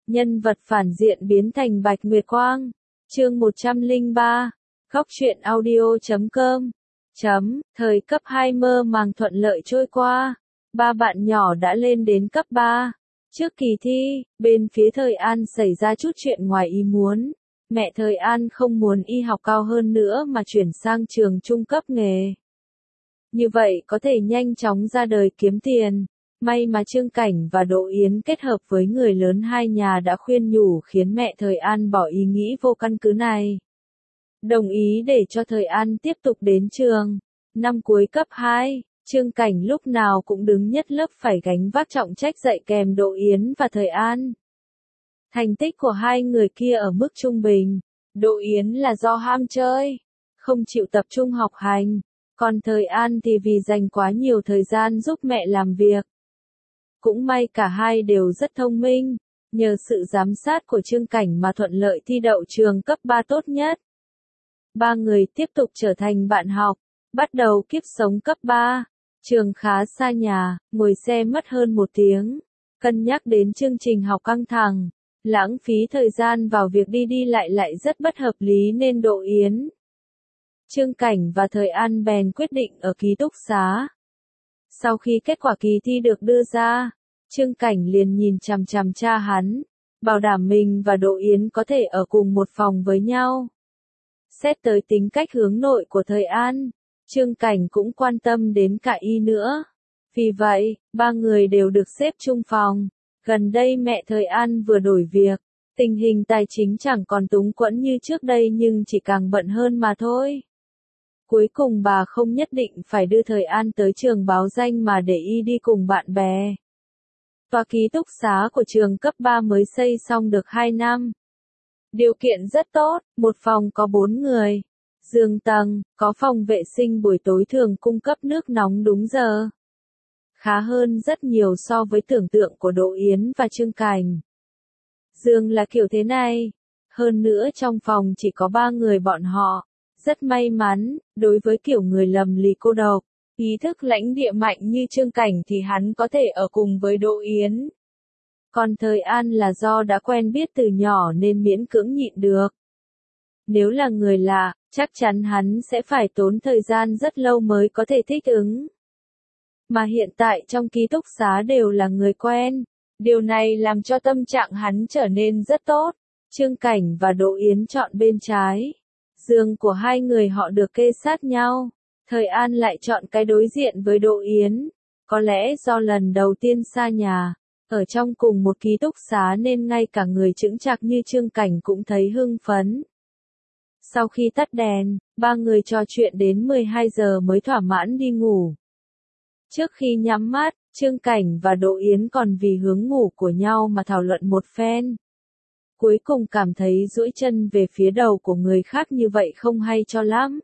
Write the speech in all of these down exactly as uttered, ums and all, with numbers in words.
Nhân vật phản diện biến thành Bạch Nguyệt Quang. Chương một trăm lẻ ba. Góc truyện audio chấm com. Chấm, thời cấp hai mơ màng thuận lợi trôi qua. Ba bạn nhỏ đã lên đến cấp ba. Trước kỳ thi, bên phía Thời An xảy ra chút chuyện ngoài ý muốn. Mẹ Thời An không muốn y học cao hơn nữa mà chuyển sang trường trung cấp nghề. Như vậy có thể nhanh chóng ra đời kiếm tiền. May mà Trương Cảnh và Đỗ Yến kết hợp với người lớn hai nhà đã khuyên nhủ khiến mẹ Thời An bỏ ý nghĩ vô căn cứ này. Đồng ý để cho Thời An tiếp tục đến trường. Năm cuối cấp hai, Trương Cảnh lúc nào cũng đứng nhất lớp phải gánh vác trọng trách dạy kèm Đỗ Yến và Thời An. Thành tích của hai người kia ở mức trung bình. Đỗ Yến là do ham chơi, không chịu tập trung học hành. Còn Thời An thì vì dành quá nhiều thời gian giúp mẹ làm việc. Cũng may cả hai đều rất thông minh, nhờ sự giám sát của Trương Cảnh mà thuận lợi thi đậu trường cấp ba tốt nhất. Ba người tiếp tục trở thành bạn học, bắt đầu kiếp sống cấp ba. Trường khá xa nhà, ngồi xe mất hơn một tiếng. Cân nhắc đến chương trình học căng thẳng, lãng phí thời gian vào việc đi đi lại lại rất bất hợp lý nên Đỗ Yến, Trương Cảnh và Thời An bèn quyết định ở ký túc xá. Sau khi kết quả kỳ thi được đưa ra, Trương Cảnh liền nhìn chằm chằm cha hắn, bảo đảm mình và Đỗ Yến có thể ở cùng một phòng với nhau. Xét tới tính cách hướng nội của Thời An, Trương Cảnh cũng quan tâm đến cả y nữa. Vì vậy, ba người đều được xếp chung phòng. Gần đây mẹ Thời An vừa đổi việc, tình hình tài chính chẳng còn túng quẫn như trước đây nhưng chỉ càng bận hơn mà thôi. Cuối cùng bà không nhất định phải đưa Thời An tới trường báo danh mà để y đi cùng bạn bè. Tòa ký túc xá của trường cấp ba mới xây xong được hai năm. Điều kiện rất tốt, một phòng có bốn người. Giường tầng, có phòng vệ sinh buổi tối thường cung cấp nước nóng đúng giờ. Khá hơn rất nhiều so với tưởng tượng của Đỗ Yến và Trương Cảnh. Giường là kiểu thế này. Hơn nữa trong phòng chỉ có ba người bọn họ. Rất may mắn, đối với kiểu người lầm lì cô độc, ý thức lãnh địa mạnh như Trương Cảnh thì hắn có thể ở cùng với Đỗ Yến. Còn Thời An là do đã quen biết từ nhỏ nên miễn cưỡng nhịn được. Nếu là người lạ, chắc chắn hắn sẽ phải tốn thời gian rất lâu mới có thể thích ứng. Mà hiện tại trong ký túc xá đều là người quen. Điều này làm cho tâm trạng hắn trở nên rất tốt. Trương Cảnh và Đỗ Yến chọn bên trái. Giường của hai người họ được kê sát nhau. Thời An lại chọn cái đối diện với Đỗ Yến. Có lẽ do lần đầu tiên xa nhà, ở trong cùng một ký túc xá nên ngay cả người chững chạc như Trương Cảnh cũng thấy hưng phấn. Sau khi tắt đèn, ba người trò chuyện đến mười hai giờ mới thỏa mãn đi ngủ. Trước khi nhắm mắt, Trương Cảnh và Đỗ Yến còn vì hướng ngủ của nhau mà thảo luận một phen. Cuối cùng cảm thấy duỗi chân về phía đầu của người khác như vậy không hay cho lắm.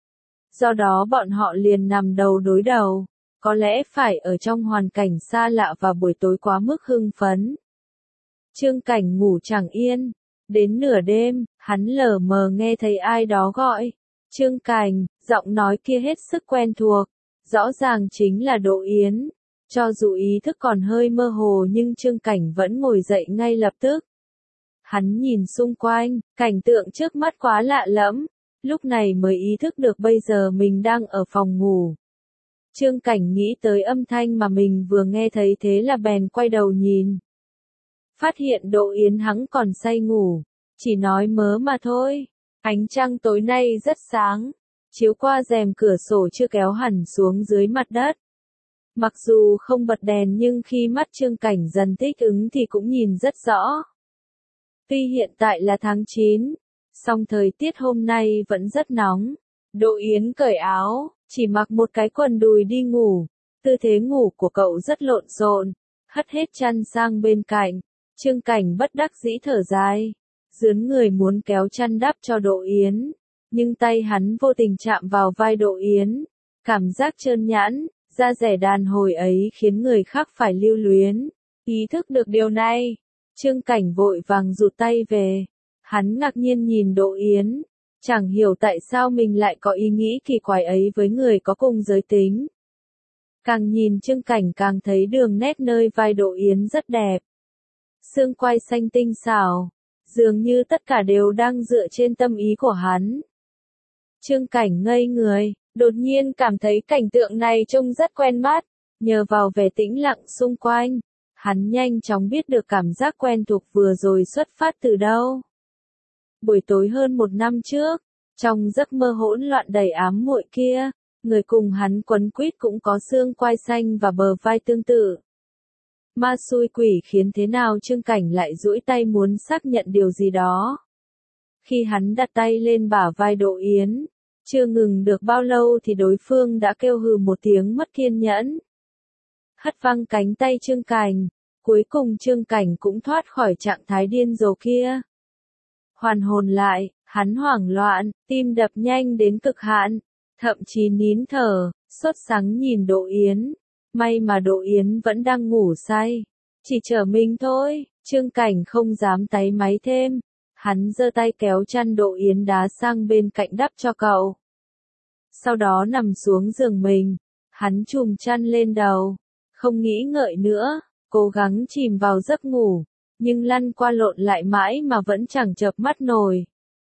Do đó bọn họ liền nằm đầu đối đầu, có lẽ phải ở trong hoàn cảnh xa lạ và buổi tối quá mức hưng phấn. Trương Cảnh ngủ chẳng yên, đến nửa đêm, hắn lờ mờ nghe thấy ai đó gọi. Trương Cảnh, giọng nói kia hết sức quen thuộc, rõ ràng chính là Đỗ Yến. Cho dù ý thức còn hơi mơ hồ nhưng Trương Cảnh vẫn ngồi dậy ngay lập tức. Hắn nhìn xung quanh, cảnh tượng trước mắt quá lạ lẫm, lúc này mới ý thức được bây giờ mình đang ở phòng ngủ. Trương Cảnh nghĩ tới âm thanh mà mình vừa nghe thấy thế là bèn quay đầu nhìn. Phát hiện Đỗ Yến hắn còn say ngủ, chỉ nói mớ mà thôi. Ánh trăng tối nay rất sáng, chiếu qua rèm cửa sổ chưa kéo hẳn xuống dưới mặt đất. Mặc dù không bật đèn nhưng khi mắt Trương Cảnh dần thích ứng thì cũng nhìn rất rõ. Tuy hiện tại là tháng chín, song thời tiết hôm nay vẫn rất nóng. Đỗ Yến cởi áo, chỉ mặc một cái quần đùi đi ngủ. Tư thế ngủ của cậu rất lộn xộn, hất hết chăn sang bên cạnh. Trương Cảnh bất đắc dĩ thở dài, dướn người muốn kéo chăn đắp cho Đỗ Yến, nhưng tay hắn vô tình chạm vào vai Đỗ Yến. Cảm giác trơn nhẵn, da dẻ đàn hồi ấy khiến người khác phải lưu luyến. Ý thức được điều này, Trương Cảnh vội vàng rụt tay về. Hắn ngạc nhiên nhìn Đỗ Yến, chẳng hiểu tại sao mình lại có ý nghĩ kỳ quái ấy với người có cùng giới tính. Càng nhìn Trương Cảnh càng thấy đường nét nơi vai Đỗ Yến rất đẹp. xương quai xanh tinh xảo, dường như tất cả đều đang dựa trên tâm ý của hắn. Trương Cảnh ngây người, đột nhiên cảm thấy cảnh tượng này trông rất quen mắt, nhờ vào vẻ tĩnh lặng xung quanh, hắn nhanh chóng biết được cảm giác quen thuộc vừa rồi xuất phát từ đâu. Buổi tối hơn một năm trước, trong giấc mơ hỗn loạn đầy ám muội kia, người cùng hắn quấn quýt cũng có xương quai xanh và bờ vai tương tự. Ma xui quỷ khiến thế nào Trương Cảnh lại duỗi tay muốn xác nhận điều gì đó. Khi hắn đặt tay lên bả vai Đỗ Yến, chưa ngừng được bao lâu thì đối phương đã kêu hừ một tiếng mất kiên nhẫn. Hất văng cánh tay Trương Cảnh, cuối cùng Trương Cảnh cũng thoát khỏi trạng thái điên rồ kia. Hoàn hồn lại, hắn hoảng loạn, tim đập nhanh đến cực hạn, thậm chí nín thở, sốt sắng nhìn Đỗ Yến. May mà Đỗ Yến vẫn đang ngủ say, chỉ chờ mình thôi. Trương Cảnh không dám táy máy thêm, hắn giơ tay kéo chăn Đỗ Yến đá sang bên cạnh đắp cho cậu. Sau đó nằm xuống giường mình, hắn chùm chăn lên đầu, không nghĩ ngợi nữa, cố gắng chìm vào giấc ngủ, nhưng lăn qua lộn lại mãi mà vẫn chẳng chợp mắt nổi.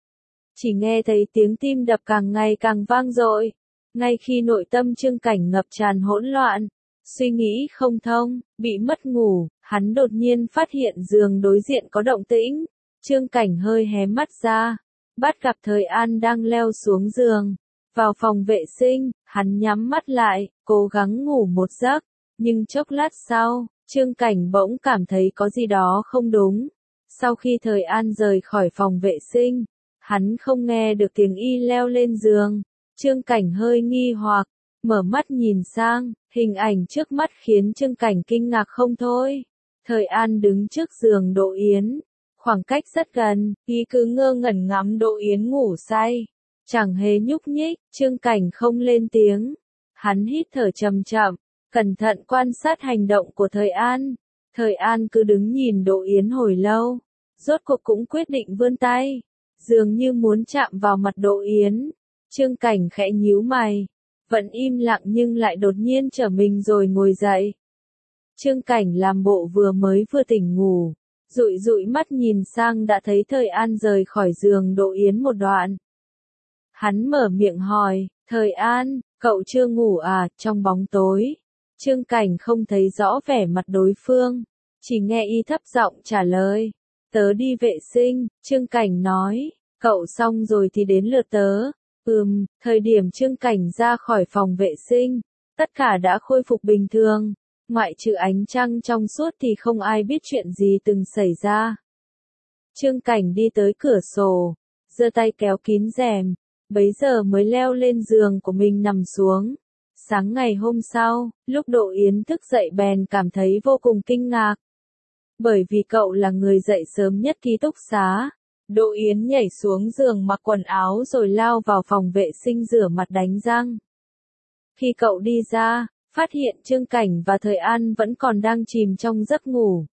Chỉ nghe thấy tiếng tim đập càng ngày càng vang dội, ngay khi nội tâm Trương Cảnh ngập tràn hỗn loạn, suy nghĩ không thông, bị mất ngủ, hắn đột nhiên phát hiện giường đối diện có động tĩnh. Trương Cảnh hơi hé mắt ra, bắt gặp Thời An đang leo xuống giường, vào phòng vệ sinh, hắn nhắm mắt lại, cố gắng ngủ một giấc, nhưng chốc lát sau, Trương Cảnh bỗng cảm thấy có gì đó không đúng. Sau khi Thời An rời khỏi phòng vệ sinh, hắn không nghe được tiếng y leo lên giường. Trương Cảnh hơi nghi hoặc, mở mắt nhìn sang, hình ảnh trước mắt khiến Trương Cảnh kinh ngạc không thôi. Thời An đứng trước giường Đỗ Yến, khoảng cách rất gần, y cứ ngơ ngẩn ngắm Đỗ Yến ngủ say, chẳng hề nhúc nhích. Trương Cảnh không lên tiếng, hắn hít thở chậm chậm, cẩn thận quan sát hành động của Thời An. Thời An cứ đứng nhìn Đỗ Yến hồi lâu, rốt cuộc cũng quyết định vươn tay, dường như muốn chạm vào mặt Đỗ Yến. Trương Cảnh khẽ nhíu mày, vẫn im lặng nhưng lại đột nhiên trở mình rồi ngồi dậy. Trương Cảnh làm bộ vừa mới vừa tỉnh ngủ, dụi dụi mắt nhìn sang đã thấy Thời An rời khỏi giường Đỗ Yến một đoạn. Hắn mở miệng hỏi, Thời An, cậu chưa ngủ à? Trong bóng tối, Trương Cảnh không thấy rõ vẻ mặt đối phương, chỉ nghe y thấp giọng trả lời, tớ đi vệ sinh. Trương Cảnh nói, cậu xong rồi thì đến lượt tớ. Ừm, thời điểm Trương Cảnh ra khỏi phòng vệ sinh, tất cả đã khôi phục bình thường, ngoại trừ ánh trăng trong suốt thì không ai biết chuyện gì từng xảy ra. Trương Cảnh đi tới cửa sổ, giơ tay kéo kín rèm, bấy giờ mới leo lên giường của mình nằm xuống. Sáng ngày hôm sau, lúc Đỗ Yến thức dậy bèn cảm thấy vô cùng kinh ngạc. Bởi vì cậu là người dậy sớm nhất ký túc xá. Đỗ Yến nhảy xuống giường mặc quần áo rồi lao vào phòng vệ sinh rửa mặt đánh răng. Khi cậu đi ra, phát hiện Trương Cảnh và Thời An vẫn còn đang chìm trong giấc ngủ.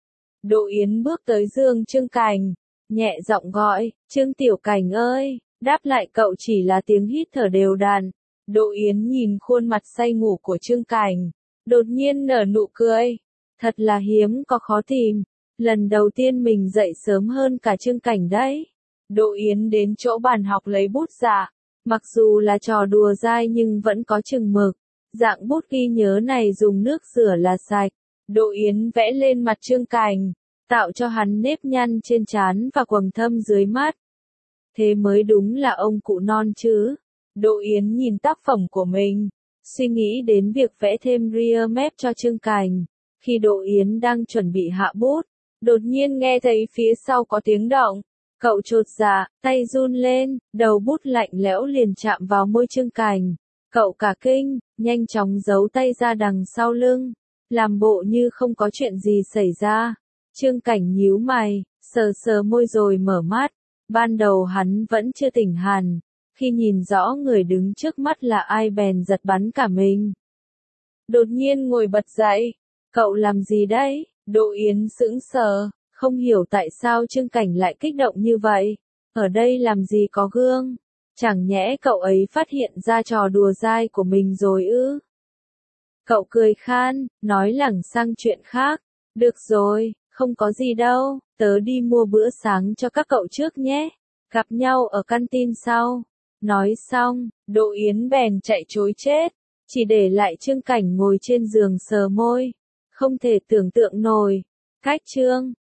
Đỗ Yến bước tới giường Trương Cảnh, nhẹ giọng gọi, Trương Tiểu Cảnh ơi, đáp lại cậu chỉ là tiếng hít thở đều đặn. Đỗ Yến nhìn khuôn mặt say ngủ của Trương Cảnh, đột nhiên nở nụ cười, thật là hiếm có khó tìm. Lần đầu tiên mình dậy sớm hơn cả Trương Cảnh đấy. Đỗ Yến đến chỗ bàn học lấy bút ra, mặc dù là trò đùa dai nhưng vẫn có chừng mực. Dạng bút ghi nhớ này dùng nước rửa là sạch. Đỗ Yến vẽ lên mặt Trương Cảnh, tạo cho hắn nếp nhăn trên trán và quầng thâm dưới mắt. Thế mới đúng là ông cụ non chứ. Đỗ Yến nhìn tác phẩm của mình, suy nghĩ đến việc vẽ thêm rear mép cho Trương Cảnh. Khi Đỗ Yến đang chuẩn bị hạ bút, đột nhiên nghe thấy phía sau có tiếng động. Cậu chột dạ, tay run lên, đầu bút lạnh lẽo liền chạm vào môi Trương Cảnh. Cậu cả kinh, nhanh chóng giấu tay ra đằng sau lưng, làm bộ như không có chuyện gì xảy ra. Trương Cảnh nhíu mày, sờ sờ môi rồi mở mắt. Ban đầu hắn vẫn chưa tỉnh hẳn, khi nhìn rõ người đứng trước mắt là ai bèn giật bắn cả mình. Đột nhiên ngồi bật dậy, cậu làm gì đấy? Đỗ Yến sững sờ, không hiểu tại sao Trương Cảnh lại kích động như vậy. Ở đây làm gì có gương? Chẳng nhẽ cậu ấy phát hiện ra trò đùa dai của mình rồi ư? Cậu cười khan, nói lẳng sang chuyện khác. Được rồi, Không có gì đâu, tớ đi mua bữa sáng cho các cậu trước nhé. Gặp nhau ở căn tin sau. Nói xong, Đỗ Yến bèn chạy trối chết, chỉ để lại Trương Cảnh ngồi trên giường sờ môi. Không thể tưởng tượng nổi. Cách Trương